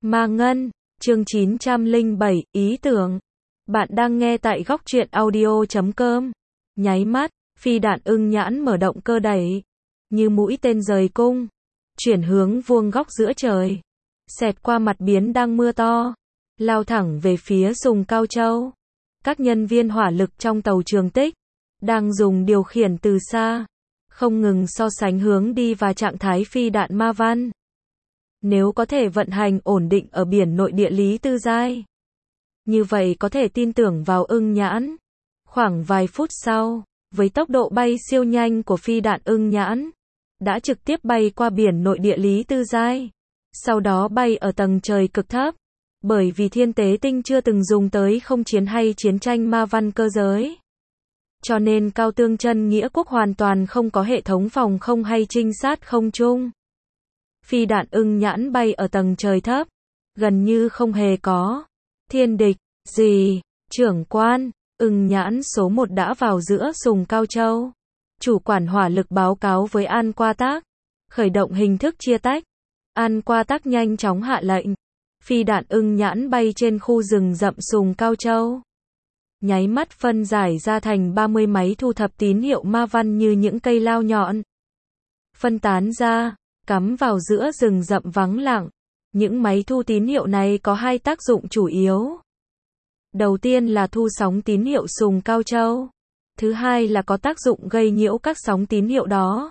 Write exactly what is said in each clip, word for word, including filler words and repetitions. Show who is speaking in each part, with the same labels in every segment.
Speaker 1: Ma Ngân, chương chín trăm lẻ bảy, ý tưởng. Bạn đang nghe tại góc truyện audio chấm com. Nháy mắt, phi đạn ưng nhãn mở động cơ đẩy, như mũi tên rời cung, chuyển hướng vuông góc giữa trời, xẹt qua mặt biển đang mưa to, lao thẳng về phía Sùng Cao Châu. Các nhân viên hỏa lực trong tàu Trường Tích đang dùng điều khiển từ xa, không ngừng so sánh hướng đi và trạng thái phi đạn Ma Văn. Nếu có thể vận hành ổn định ở biển nội địa Lý Tư Giai, như vậy có thể tin tưởng vào ưng nhãn. Khoảng vài phút sau, với tốc độ bay siêu nhanh của phi đạn ưng nhãn, đã trực tiếp bay qua biển nội địa Lý Tư Giai, sau đó bay ở tầng trời cực thấp. Bởi vì Thiên Tế Tinh chưa từng dùng tới không chiến hay chiến tranh ma văn cơ giới, cho nên Cao Tương Chân Nghĩa Quốc hoàn toàn không có hệ thống phòng không hay trinh sát không trung. Phi đạn ưng nhãn bay ở tầng trời thấp, gần như không hề có thiên địch gì. Trưởng quan, ưng nhãn số một đã vào giữa Sùng Cao Châu. Chủ quản hỏa lực báo cáo với An Qua Tác, khởi động hình thức chia tách. An Qua Tác nhanh chóng hạ lệnh. Phi đạn ưng nhãn bay trên khu rừng rậm Sùng Cao Châu, nháy mắt phân giải ra thành ba mươi máy thu thập tín hiệu ma văn như những cây lao nhọn. Phân tán ra, cắm vào giữa rừng rậm vắng lặng. Những máy thu tín hiệu này có hai tác dụng chủ yếu. Đầu tiên là thu sóng tín hiệu Sùng Cao Châu. Thứ hai là có tác dụng gây nhiễu các sóng tín hiệu đó.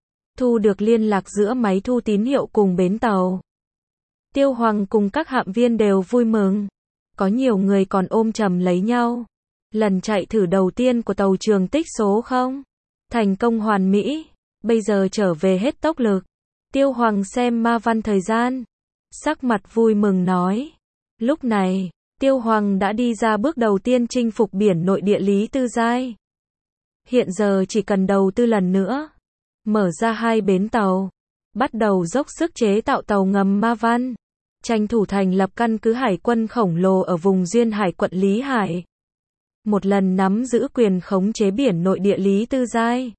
Speaker 1: Thu được liên lạc giữa máy thu tín hiệu cùng bến tàu. Tiêu Hoàng cùng các hạm viên đều vui mừng. Có nhiều người còn ôm chầm lấy nhau. Lần chạy thử đầu tiên của tàu Trường Tích số không thành công hoàn mỹ. Bây giờ trở về hết tốc lực. Tiêu Hoàng xem ma văn thời gian, sắc mặt vui mừng nói. Lúc này, Tiêu Hoàng đã đi ra bước đầu tiên chinh phục biển nội địa Lý Tư Giai. Hiện giờ chỉ cần đầu tư lần nữa, mở ra hai bến tàu, bắt đầu dốc sức chế tạo tàu ngầm ma văn, tranh thủ thành lập căn cứ hải quân khổng lồ ở vùng duyên hải quận Lý Hải. Một lần nắm giữ quyền khống chế biển nội địa Lý Tư Giai.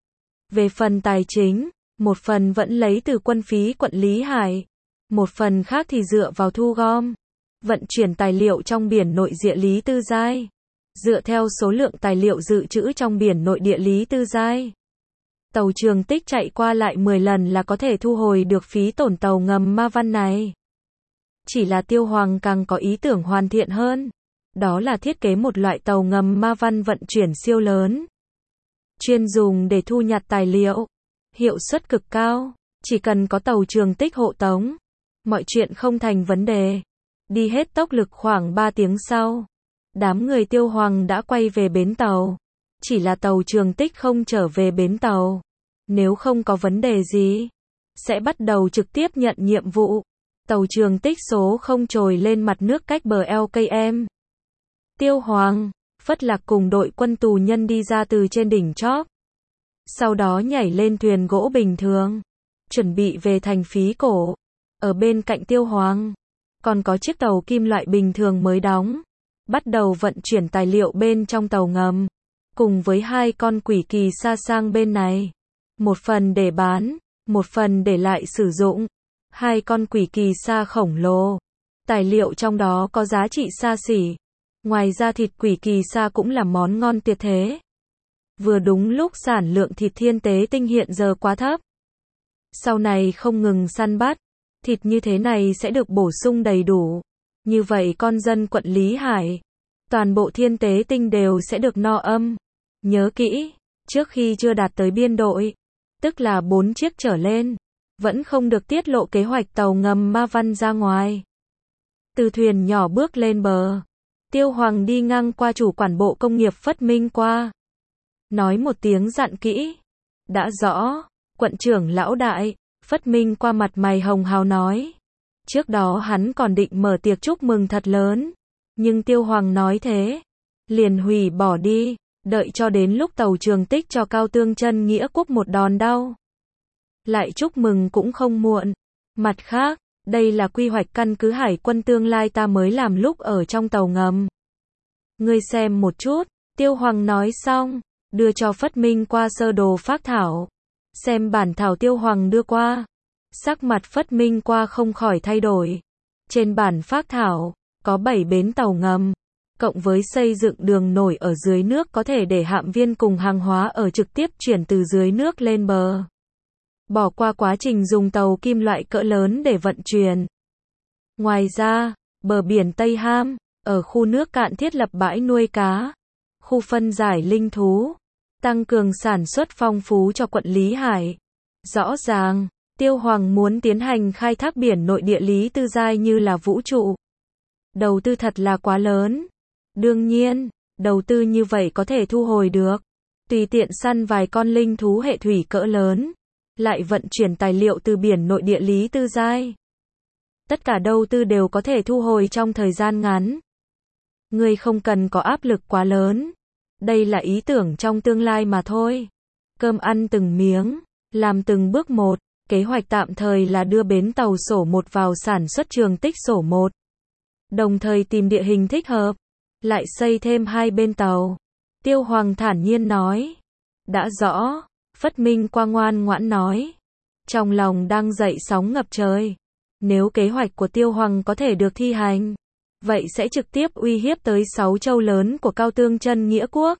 Speaker 1: Về phần tài chính, một phần vẫn lấy từ quân phí quận Lý Hải, một phần khác thì dựa vào thu gom, vận chuyển tài liệu trong biển nội địa Lý Tư Giai. Dựa theo số lượng tài liệu dự trữ trong biển nội địa Lý Tư Giai, tàu Trường Tích chạy qua lại mười lần là có thể thu hồi được phí tổn tàu ngầm ma văn này. Chỉ là Tiêu Hoàng càng có ý tưởng hoàn thiện hơn, đó là thiết kế một loại tàu ngầm ma văn vận chuyển siêu lớn, chuyên dùng để thu nhặt tài liệu, hiệu suất cực cao. Chỉ cần có tàu Trường Tích hộ tống, mọi chuyện không thành vấn đề. Đi hết tốc lực khoảng ba tiếng sau, đám người Tiêu Hoàng đã quay về bến tàu. Chỉ là tàu Trường Tích không trở về bến tàu. Nếu không có vấn đề gì, sẽ bắt đầu trực tiếp nhận nhiệm vụ. Tàu Trường Tích số không trồi lên mặt nước cách bờ lờ ca em. Tiêu Hoàng, Phất Lạc cùng đội quân tù nhân đi ra từ trên đỉnh chóp. Sau đó nhảy lên thuyền gỗ bình thường, chuẩn bị về thành Phí Cổ. Ở bên cạnh Tiêu Hoàng, còn có chiếc tàu kim loại bình thường mới đóng, bắt đầu vận chuyển tài liệu bên trong tàu ngầm, cùng với hai con quỷ kỳ sa sang bên này. Một phần để bán, một phần để lại sử dụng. Hai con quỷ kỳ sa khổng lồ, tài liệu trong đó có giá trị xa xỉ. Ngoài ra thịt quỷ kỳ sa cũng là món ngon tuyệt thế. Vừa đúng lúc sản lượng thịt Thiên Tế Tinh hiện giờ quá thấp. Sau này không ngừng săn bắt, thịt như thế này sẽ được bổ sung đầy đủ. Như vậy con dân quận Lý Hải, toàn bộ Thiên Tế Tinh đều sẽ được no âm. Nhớ kỹ, trước khi chưa đạt tới biên đội, tức là bốn chiếc trở lên, vẫn không được tiết lộ kế hoạch tàu ngầm ma văn ra ngoài. Từ thuyền nhỏ bước lên bờ, Tiêu Hoàng đi ngang qua chủ quản bộ công nghiệp Phất Minh qua, nói một tiếng dặn kỹ. Đã rõ, quận trưởng lão đại. Phất Minh qua mặt mày hồng hào nói. Trước đó hắn còn định mở tiệc chúc mừng thật lớn, nhưng Tiêu Hoàng nói thế, liền hủy bỏ đi, đợi cho đến lúc tàu Trường Tích cho Cao Tương Chân Nghĩa Quốc một đòn đau, lại chúc mừng cũng không muộn. Mặt khác, đây là quy hoạch căn cứ hải quân tương lai ta mới làm lúc ở trong tàu ngầm. Ngươi xem một chút. Tiêu Hoàng nói xong, đưa cho Phất Minh qua sơ đồ phác thảo. Xem bản thảo Tiêu Hoàng đưa qua, sắc mặt Phất Minh qua không khỏi thay đổi. Trên bản phác thảo, có bảy bến tàu ngầm, cộng với xây dựng đường nổi ở dưới nước có thể để hạm viên cùng hàng hóa ở trực tiếp chuyển từ dưới nước lên bờ. Bỏ qua quá trình dùng tàu kim loại cỡ lớn để vận chuyển. Ngoài ra, bờ biển Tây Ham, ở khu nước cạn thiết lập bãi nuôi cá, khu phân giải linh thú, tăng cường sản xuất phong phú cho quận Lý Hải. Rõ ràng, Tiêu Hoàng muốn tiến hành khai thác biển nội địa Lý Tư Giai như là vũ trụ. Đầu tư thật là quá lớn. Đương nhiên, đầu tư như vậy có thể thu hồi được. Tùy tiện săn vài con linh thú hệ thủy cỡ lớn, lại vận chuyển tài liệu từ biển nội địa Lý Tư Giai. Tất cả đầu tư đều có thể thu hồi trong thời gian ngắn. Ngươi không cần có áp lực quá lớn. Đây là ý tưởng trong tương lai mà thôi. Cơm ăn từng miếng, làm từng bước một. Kế hoạch tạm thời là đưa bến tàu Sổ một vào sản xuất trường tích Sổ một. Đồng thời tìm địa hình thích hợp, lại xây thêm hai bên tàu. Tiêu Hoàng thản nhiên nói. Đã rõ, Phất Minh Quang ngoan ngoãn nói. Trong lòng đang dậy sóng ngập trời. Nếu kế hoạch của Tiêu Hoàng có thể được thi hành, vậy sẽ trực tiếp uy hiếp tới sáu châu lớn của Cao Tương Chân Nghĩa Quốc.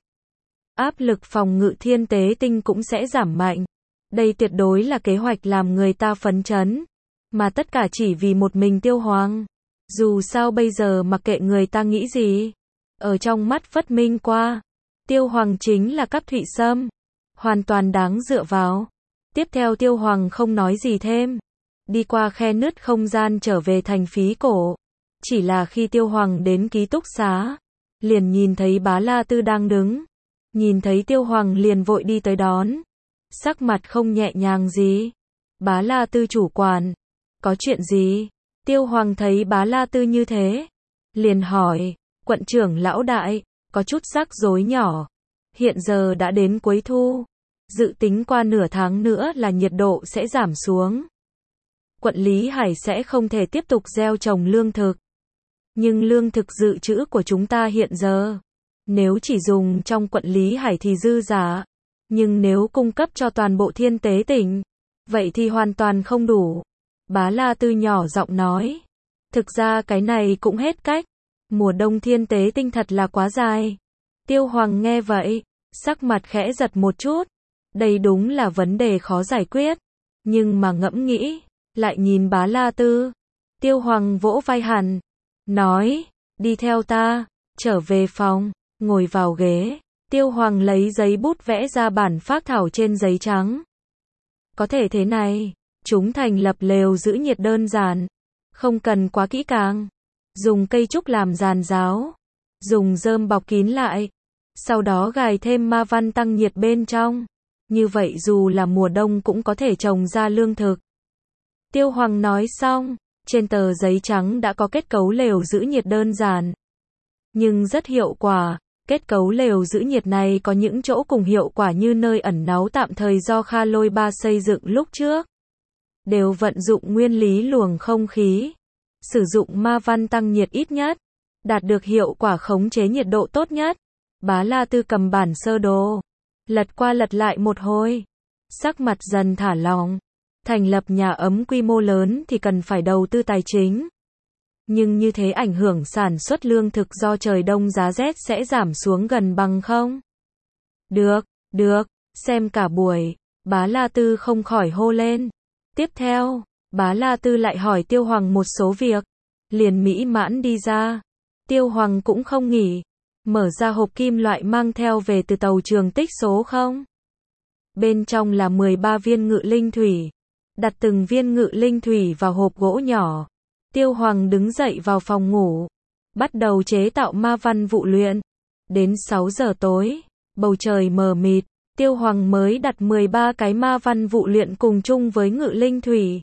Speaker 1: Áp lực phòng ngự Thiên Tế Tinh cũng sẽ giảm mạnh. Đây tuyệt đối là kế hoạch làm người ta phấn chấn. Mà tất cả chỉ vì một mình Tiêu Hoàng. Dù sao bây giờ mặc kệ người ta nghĩ gì. Ở trong mắt Phất Minh qua, Tiêu Hoàng chính là Cáp Thụy Sâm. Hoàn toàn đáng dựa vào. Tiếp theo Tiêu Hoàng không nói gì thêm. Đi qua khe nứt không gian trở về thành Phí Cổ. Chỉ là khi Tiêu Hoàng đến ký túc xá, liền nhìn thấy Bá La Tư đang đứng. Nhìn thấy Tiêu Hoàng liền vội đi tới đón. Sắc mặt không nhẹ nhàng gì. Bá La Tư chủ quản. Có chuyện gì? Tiêu Hoàng thấy Bá La Tư như thế. Liền hỏi, quận trưởng lão đại, có chút rắc rối nhỏ. Hiện giờ đã đến cuối thu. Dự tính qua nửa tháng nữa là nhiệt độ sẽ giảm xuống. Quận Lý Hải sẽ không thể tiếp tục gieo trồng lương thực. Nhưng lương thực dự trữ của chúng ta hiện giờ, nếu chỉ dùng trong quận Lý Hải thì dư giả. Nhưng nếu cung cấp cho toàn bộ Thiên Tế tỉnh, vậy thì hoàn toàn không đủ. Bá La Tư nhỏ giọng nói. Thực ra cái này cũng hết cách. Mùa đông Thiên Tế tinh thật là quá dài. Tiêu Hoàng nghe vậy, sắc mặt khẽ giật một chút. Đây đúng là vấn đề khó giải quyết. Nhưng mà ngẫm nghĩ, lại nhìn Bá La Tư. Tiêu Hoàng vỗ vai hẳn, nói, đi theo ta, trở về phòng, ngồi vào ghế. Tiêu Hoàng lấy giấy bút vẽ ra bản phác thảo trên giấy trắng. Có thể thế này, chúng thành lập lều giữ nhiệt đơn giản, không cần quá kỹ càng. Dùng cây trúc làm giàn giáo, dùng rơm bọc kín lại, sau đó gài thêm ma văn tăng nhiệt bên trong. Như vậy dù là mùa đông cũng có thể trồng ra lương thực. Tiêu Hoàng nói xong, trên tờ giấy trắng đã có kết cấu lều giữ nhiệt đơn giản, nhưng rất hiệu quả. Kết cấu lều giữ nhiệt này có những chỗ cùng hiệu quả như nơi ẩn náu tạm thời do Kha Lôi Ba xây dựng lúc trước. Đều vận dụng nguyên lý luồng không khí, sử dụng ma văn tăng nhiệt ít nhất, đạt được hiệu quả khống chế nhiệt độ tốt nhất. Bá La Tư cầm bản sơ đồ, lật qua lật lại một hồi, sắc mặt dần thả lỏng. Thành lập nhà ấm quy mô lớn thì cần phải đầu tư tài chính. Nhưng như thế ảnh hưởng sản xuất lương thực do trời đông giá rét sẽ giảm xuống gần bằng không? Được, được, xem cả buổi, Bá La Tư không khỏi hô lên. Tiếp theo, Bá La Tư lại hỏi Tiêu Hoàng một số việc, liền mỹ mãn đi ra. Tiêu Hoàng cũng không nghỉ, mở ra hộp kim loại mang theo về từ tàu trường tích số không. Bên trong là mười ba viên ngự linh thủy, đặt từng viên ngự linh thủy vào hộp gỗ nhỏ. Tiêu Hoàng đứng dậy vào phòng ngủ, bắt đầu chế tạo ma văn vụ luyện. Đến sáu giờ tối, bầu trời mờ mịt, Tiêu Hoàng mới đặt mười ba cái ma văn vụ luyện cùng chung với ngự linh thủy.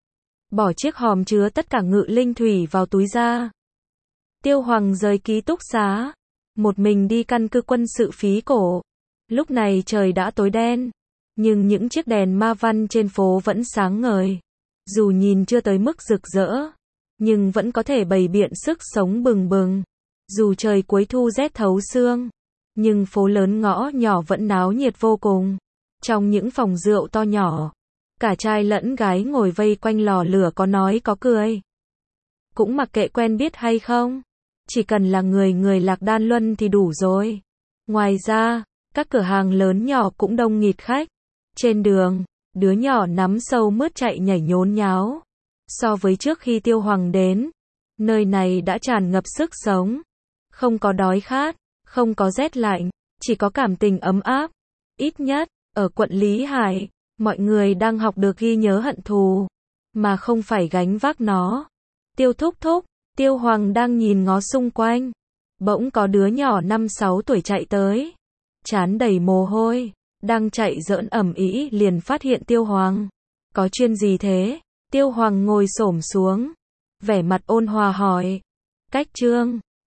Speaker 1: Bỏ chiếc hòm chứa tất cả ngự linh thủy vào túi ra. Tiêu Hoàng rời ký túc xá, một mình đi căn cứ quân sự Phí Cổ. Lúc này trời đã tối đen, nhưng những chiếc đèn ma văn trên phố vẫn sáng ngời. Dù nhìn chưa tới mức rực rỡ, nhưng vẫn có thể bày biện sức sống bừng bừng. Dù trời cuối thu rét thấu xương, nhưng phố lớn ngõ nhỏ vẫn náo nhiệt vô cùng. Trong những phòng rượu to nhỏ, cả trai lẫn gái ngồi vây quanh lò lửa có nói có cười. cũng mặc kệ quen biết hay không. Chỉ cần là người người Lạc Đan Luân thì đủ rồi. Ngoài ra, các cửa hàng lớn nhỏ cũng đông nghịt khách. Trên đường, đứa nhỏ nắm sâu mướt chạy nhảy nhốn nháo. So với trước khi Tiêu Hoàng đến, nơi này đã tràn ngập sức sống. Không có đói khát, không có rét lạnh, chỉ có cảm tình ấm áp. Ít nhất, ở quận Lý Hải, mọi người đang học được ghi nhớ hận thù, mà không phải gánh vác nó. Tiêu thúc thúc, Tiêu Hoàng đang nhìn ngó xung quanh. Bỗng có đứa nhỏ năm sáu tuổi chạy tới. Trán đầy mồ hôi, đang chạy giỡn ầm ĩ liền phát hiện Tiêu Hoàng. Có chuyện gì thế? Tiêu Hoàng ngồi xổm xuống, vẻ mặt ôn hòa hỏi. Cách Trương,